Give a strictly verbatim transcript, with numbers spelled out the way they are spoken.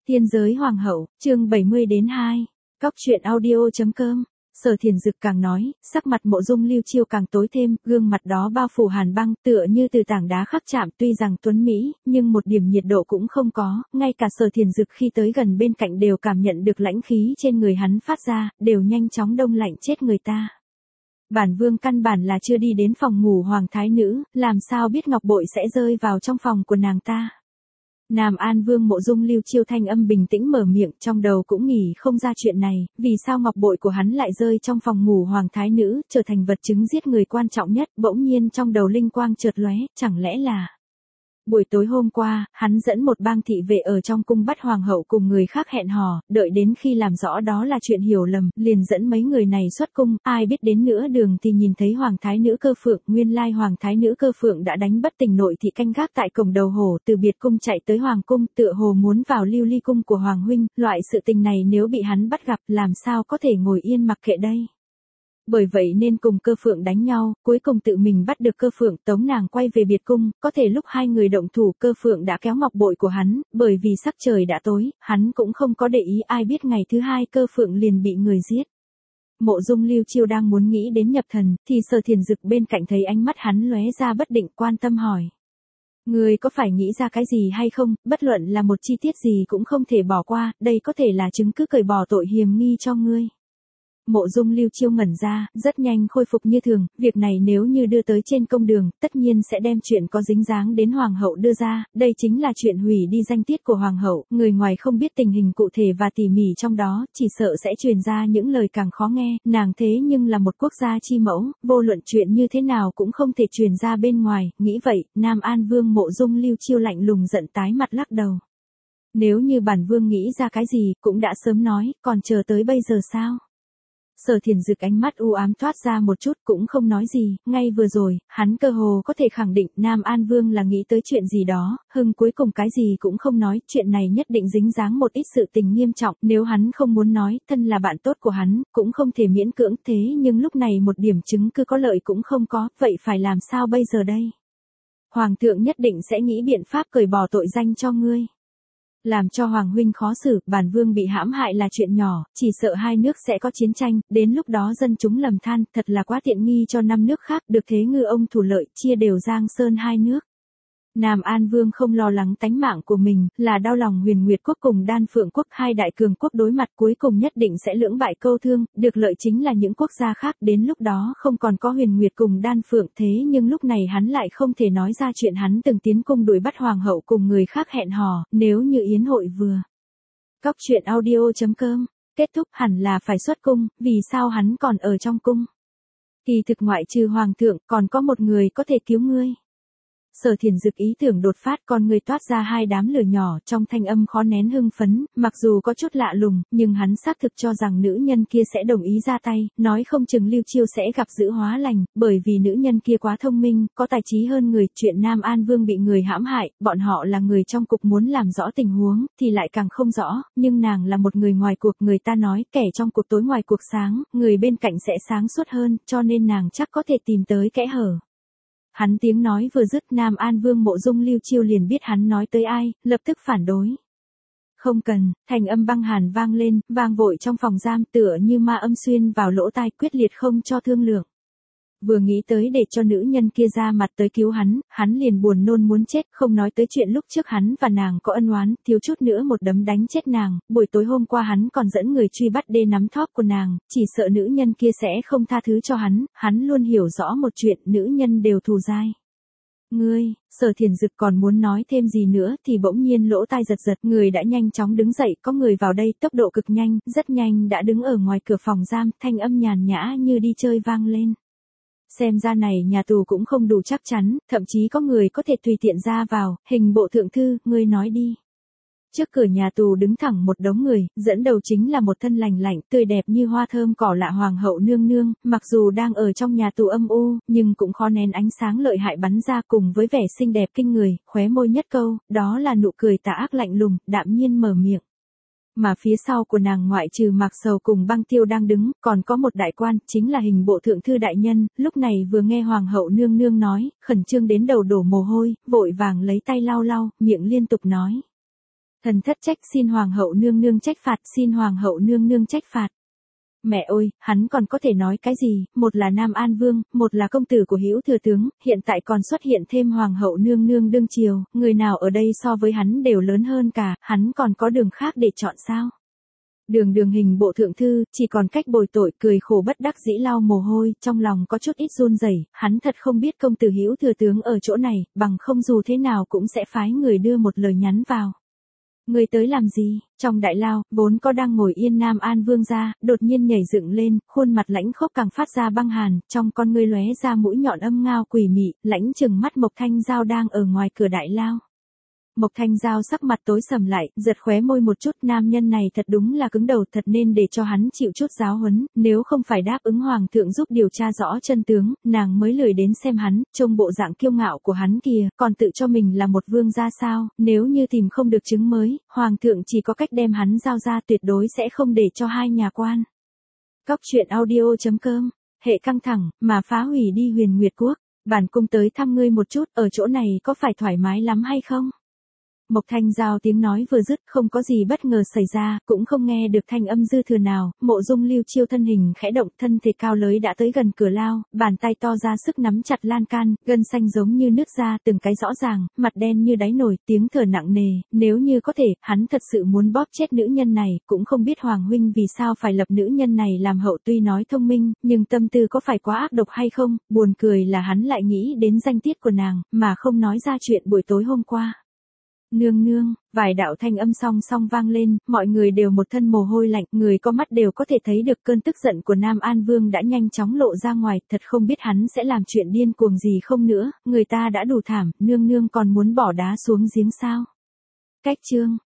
Tiên giới hoàng hậu, chương bảy mươi đến hai. Cóc truyện audio.com. Sở Thiền Dực càng nói, sắc mặt Mộ Dung Lưu Chiêu càng tối thêm, gương mặt đó bao phủ hàn băng, tựa như từ tảng đá khắc chạm, tuy rằng tuấn mỹ, nhưng một điểm nhiệt độ cũng không có, ngay cả Sở Thiền Dực khi tới gần bên cạnh đều cảm nhận được lãnh khí trên người hắn phát ra, đều nhanh chóng đông lạnh chết người ta. Bản vương căn bản là chưa đi đến phòng ngủ hoàng thái nữ, làm sao biết ngọc bội sẽ rơi vào trong phòng của nàng ta. Nam An Vương Mộ Dung Lưu Chiêu thanh âm bình tĩnh mở miệng, trong đầu cũng nghĩ không ra chuyện này, vì sao ngọc bội của hắn lại rơi trong phòng ngủ hoàng thái nữ, trở thành vật chứng giết người quan trọng nhất, bỗng nhiên trong đầu linh quang chợt lóe, chẳng lẽ là... Buổi tối hôm qua, hắn dẫn một bang thị vệ ở trong cung bắt hoàng hậu cùng người khác hẹn hò, đợi đến khi làm rõ đó là chuyện hiểu lầm, liền dẫn mấy người này xuất cung, ai biết đến nửa đường thì nhìn thấy hoàng thái nữ Cơ Phượng, nguyên lai hoàng thái nữ Cơ Phượng đã đánh bất tỉnh nội thị canh gác tại cổng đầu hồ, từ biệt cung chạy tới hoàng cung, tựa hồ muốn vào lưu ly cung của hoàng huynh, loại sự tình này nếu bị hắn bắt gặp, làm sao có thể ngồi yên mặc kệ đây. Bởi vậy nên cùng Cơ Phượng đánh nhau, cuối cùng tự mình bắt được Cơ Phượng, tống nàng quay về biệt cung, có thể lúc hai người động thủ Cơ Phượng đã kéo ngọc bội của hắn, bởi vì sắc trời đã tối, hắn cũng không có để ý, ai biết ngày thứ hai Cơ Phượng liền bị người giết. Mộ Dung Lưu Chiêu đang muốn nghĩ đến nhập thần, thì Sở Thiền Dực bên cạnh thấy ánh mắt hắn lóe ra bất định, quan tâm hỏi. Ngươi có phải nghĩ ra cái gì hay không, bất luận là một chi tiết gì cũng không thể bỏ qua, đây có thể là chứng cứ cởi bỏ tội hiềm nghi cho ngươi. Mộ Dung Lưu Chiêu ngẩn ra, rất nhanh khôi phục như thường, việc này nếu như đưa tới trên công đường, tất nhiên sẽ đem chuyện có dính dáng đến hoàng hậu đưa ra, đây chính là chuyện hủy đi danh tiết của hoàng hậu, người ngoài không biết tình hình cụ thể và tỉ mỉ trong đó, chỉ sợ sẽ truyền ra những lời càng khó nghe, nàng thế nhưng là một quốc gia chi mẫu, vô luận chuyện như thế nào cũng không thể truyền ra bên ngoài, nghĩ vậy, Nam An Vương Mộ Dung Lưu Chiêu lạnh lùng giận tái mặt lắc đầu. Nếu như bản vương nghĩ ra cái gì, cũng đã sớm nói, còn chờ tới bây giờ sao? Sở Thiền Dực ánh mắt u ám thoát ra một chút cũng không nói gì, ngay vừa rồi, hắn cơ hồ có thể khẳng định Nam An Vương là nghĩ tới chuyện gì đó, hưng cuối cùng cái gì cũng không nói, chuyện này nhất định dính dáng một ít sự tình nghiêm trọng, nếu hắn không muốn nói, thân là bạn tốt của hắn, cũng không thể miễn cưỡng thế nhưng lúc này một điểm chứng cứ có lợi cũng không có, vậy phải làm sao bây giờ đây? Hoàng thượng nhất định sẽ nghĩ biện pháp cởi bỏ tội danh cho ngươi. Làm cho Hoàng huynh khó xử, bản vương bị hãm hại là chuyện nhỏ, chỉ sợ hai nước sẽ có chiến tranh, đến lúc đó dân chúng lầm than, thật là quá tiện nghi cho năm nước khác, được thế ngư ông thủ lợi, chia đều Giang Sơn hai nước. Nam An Vương không lo lắng tánh mạng của mình, là đau lòng Huyền Nguyệt quốc cùng Đan Phượng quốc, hai đại cường quốc đối mặt cuối cùng nhất định sẽ lưỡng bại câu thương, được lợi chính là những quốc gia khác, đến lúc đó không còn có Huyền Nguyệt cùng Đan Phượng, thế nhưng lúc này hắn lại không thể nói ra chuyện hắn từng tiến cung đuổi bắt hoàng hậu cùng người khác hẹn hò, nếu như yến hội vừa. Cóc truyện audio.com, kết thúc hẳn là phải xuất cung, vì sao hắn còn ở trong cung? Kỳ thực ngoại trừ hoàng thượng, còn có một người có thể cứu ngươi. Sở Thiền Dực ý tưởng đột phát, con người toát ra hai đám lửa nhỏ, trong thanh âm khó nén hưng phấn, mặc dù có chút lạ lùng, nhưng hắn xác thực cho rằng nữ nhân kia sẽ đồng ý ra tay, nói không chừng Lưu Chiêu sẽ gặp dữ hóa lành, bởi vì nữ nhân kia quá thông minh, có tài trí hơn người, chuyện Nam An Vương bị người hãm hại, bọn họ là người trong cục muốn làm rõ tình huống, thì lại càng không rõ, nhưng nàng là một người ngoài cuộc, người ta nói, kẻ trong cuộc tối ngoài cuộc sáng, người bên cạnh sẽ sáng suốt hơn, cho nên nàng chắc có thể tìm tới kẽ hở. Hắn tiếng nói vừa dứt, Nam An Vương Mộ Dung Lưu Chiêu liền biết hắn nói tới ai, lập tức phản đối. Không cần, thành âm băng hàn vang lên, vang vội trong phòng giam, tựa như ma âm xuyên vào lỗ tai, quyết liệt không cho thương lượng. Vừa nghĩ tới để cho nữ nhân kia ra mặt tới cứu hắn, hắn liền buồn nôn muốn chết, không nói tới chuyện lúc trước hắn và nàng có ân oán, thiếu chút nữa một đấm đánh chết nàng, buổi tối hôm qua hắn còn dẫn người truy bắt đê nắm thóp của nàng, chỉ sợ nữ nhân kia sẽ không tha thứ cho hắn, hắn luôn hiểu rõ một chuyện, nữ nhân đều thù dai. Ngươi, Sở Thiền Dực còn muốn nói thêm gì nữa thì bỗng nhiên lỗ tai giật giật, người đã nhanh chóng đứng dậy, có người vào đây, tốc độ cực nhanh, rất nhanh đã đứng ở ngoài cửa phòng giam, thanh âm nhàn nhã như đi chơi vang lên. Xem ra này nhà tù cũng không đủ chắc chắn, thậm chí có người có thể tùy tiện ra vào, hình bộ thượng thư, ngươi nói đi. Trước cửa nhà tù đứng thẳng một đống người, dẫn đầu chính là một thân lành lạnh, tươi đẹp như hoa thơm cỏ lạ hoàng hậu nương nương, mặc dù đang ở trong nhà tù âm u, nhưng cũng khó nén ánh sáng lợi hại bắn ra cùng với vẻ xinh đẹp kinh người, khóe môi nhất câu, đó là nụ cười tà ác lạnh lùng, đạm nhiên mở miệng. Mà phía sau của nàng ngoại trừ Mạc Sầu cùng Băng Tiêu đang đứng, còn có một đại quan, chính là hình bộ thượng thư đại nhân, lúc này vừa nghe hoàng hậu nương nương nói, khẩn trương đến đầu đổ mồ hôi, vội vàng lấy tay lau lau, miệng liên tục nói. Thần thất trách xin hoàng hậu nương nương trách phạt, xin hoàng hậu nương nương trách phạt. Mẹ ơi, hắn còn có thể nói cái gì, một là Nam An Vương, một là công tử của Hữu thừa tướng, hiện tại còn xuất hiện thêm hoàng hậu nương nương đương triều, người nào ở đây so với hắn đều lớn hơn cả, hắn còn có đường khác để chọn sao? Đường đường hình bộ thượng thư, chỉ còn cách bồi tội, cười khổ bất đắc dĩ lau mồ hôi, trong lòng có chút ít run rẩy, hắn thật không biết công tử Hữu thừa tướng ở chỗ này, bằng không dù thế nào cũng sẽ phái người đưa một lời nhắn vào. Người tới làm gì? Trong đại lao, vốn có đang ngồi yên Nam An Vương gia, đột nhiên nhảy dựng lên, khuôn mặt lãnh khốc càng phát ra băng hàn, trong con ngươi lóe ra mũi nhọn âm ngao quỷ mị, lãnh chừng mắt Mộc Thanh Giao đang ở ngoài cửa đại lao. Mộc Thanh Giao sắc mặt tối sầm lại, giật khóe môi một chút, nam nhân này thật đúng là cứng đầu, thật nên để cho hắn chịu chút giáo huấn, nếu không phải đáp ứng hoàng thượng giúp điều tra rõ chân tướng, nàng mới lười đến xem hắn, trông bộ dạng kiêu ngạo của hắn kìa, còn tự cho mình là một vương gia sao, nếu như tìm không được chứng mới, hoàng thượng chỉ có cách đem hắn giao ra, tuyệt đối sẽ không để cho hai nhà quan. Cóc truyện audio chấm com, hệ căng thẳng, mà phá hủy đi Huyền Nguyệt Quốc, bản cung tới thăm ngươi một chút, ở chỗ này có phải thoải mái lắm hay không? Mộc Thanh Giao tiếng nói vừa dứt, không có gì bất ngờ xảy ra, cũng không nghe được thanh âm dư thừa nào, Mộ Dung Lưu Chiêu thân hình khẽ động, thân thể cao lớn đã tới gần cửa lao, bàn tay to ra sức nắm chặt lan can, gân xanh giống như nước da, từng cái rõ ràng, mặt đen như đáy nồi, tiếng thở nặng nề, nếu như có thể, hắn thật sự muốn bóp chết nữ nhân này, cũng không biết Hoàng huynh vì sao phải lập nữ nhân này làm hậu, tuy nói thông minh, nhưng tâm tư có phải quá ác độc hay không, buồn cười là hắn lại nghĩ đến danh tiết của nàng, mà không nói ra chuyện buổi tối hôm qua. Nương nương, vài đạo thanh âm song song vang lên, mọi người đều một thân mồ hôi lạnh, người có mắt đều có thể thấy được cơn tức giận của Nam An Vương đã nhanh chóng lộ ra ngoài, thật không biết hắn sẽ làm chuyện điên cuồng gì không nữa, người ta đã đủ thảm, nương nương còn muốn bỏ đá xuống giếng sao. Cách chương